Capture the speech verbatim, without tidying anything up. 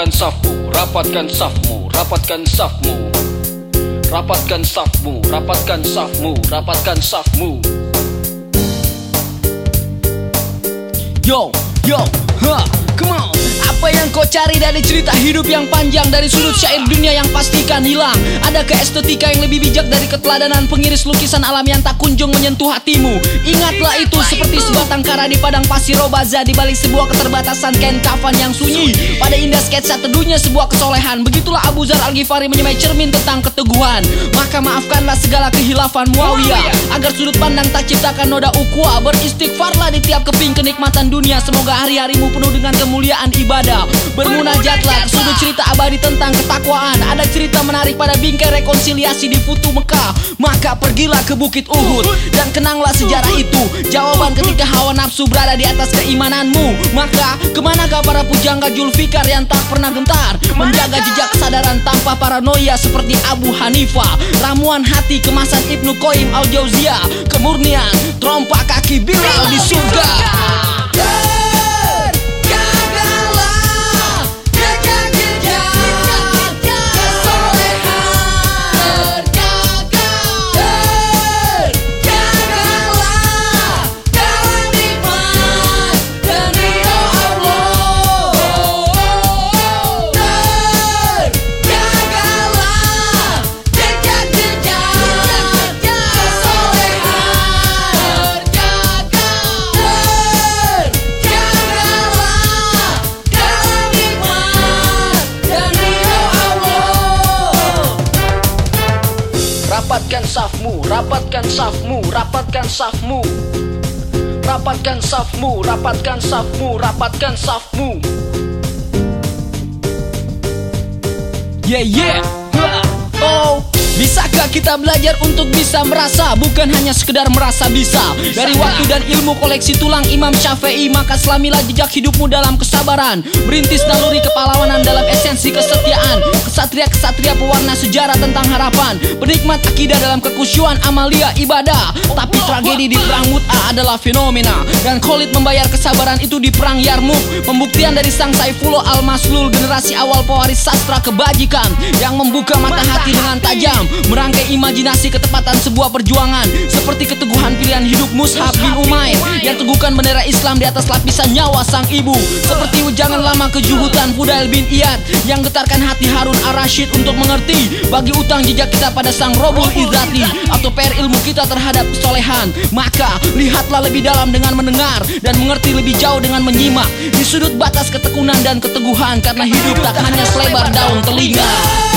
Rapatkan safmu, rapatkan safmu, rapatkan safmu. Rapatkan safmu, rapatkan safmu, rapatkan safmu. Yo, yo, ha, come on. Apa yang kau cari dari cerita hidup yang panjang, dari sudut syair dunia yang pastikan hilang? Adakah estetika yang lebih bijak dari keteladanan pengiris lukisan alam yang tak kunjung menyentuh hatimu? Ingatlah itu seperti sebatang kara di padang pasir Robaza, di balik sebuah keterbatasan kain kafan yang sunyi. Pada indah sketsa teduhnya sebuah kesolehan. Begitulah Abu Dzar Al-Ghifari menyemai cermin tentang keteguhan. Maka maafkanlah segala kehilafan Muawiyah, agar sudut pandang tak ciptakan noda ukhuwah. Beristighfarlah di tiap keping kenikmatan dunia. Semoga hari-harimu penuh dengan kemuliaan ibadah. Bermunajatlah ke sudut cerita abadi tentang ketakwaan. Ada cerita menarik pada bingkai rekonsiliasi di Futu Mekah. Maka pergilah ke Bukit Uhud dan kenanglah sejarah itu. Jawaban ketika hawa nafsu berada di atas keimananmu. Maka kemanakah para pujangga Julfikar yang tak pernah gentar menjaga jejak kesadaran tanpa paranoia seperti Abu Hanifah? Ramuan hati kemasan Ibnu Qayyim Al-Jauziyah. Kemurnian trompa kaki Bilal di surga. Rapatkan safmu, rapatkan safmu, rapatkan safmu. Rapatkan safmu, rapatkan safmu, rapatkan safmu. Yeah, yeah. Oh, bisakah kita belajar untuk bisa merasa, bukan hanya sekedar merasa bisa? Dari waktu dan ilmu koleksi tulang Imam Syafi'i, maka selamilah jejak hidupmu dalam kesabaran. Berintis naluri kepahlawanan dalam esensi kesetiaan. Kesatria-kesatria pewarna sejarah tentang harapan. Penikmat akidah dalam kekusyuan amalia ibadah. Tapi tragedi di perang Mut'ah adalah fenomena, dan Khalid membayar kesabaran itu di perang Yarmuk. Pembuktian dari sang Saifullah Al-Maslul, generasi awal pewaris sastra kebajikan, yang membuka mata hati dengan tajam, merangkai imajinasi ketepatan sebuah perjuangan. Seperti keteguhan pilihan hidup Mus'ab bin Umair yang teguhkan bendera Islam di atas lapisan nyawa sang ibu. Seperti wejangan lama kejuhutan Fudail bin Iyad yang getarkan hati Harun Ar-Rasyid untuk mengerti bagi utang jejak kita pada sang Robul Izzati, atau P R ilmu kita terhadap kesolehan. Maka lihatlah lebih dalam dengan mendengar, dan mengerti lebih jauh dengan menyimak. Di sudut batas ketekunan dan keteguhan, karena hidup tak hanya selebar daun telinga.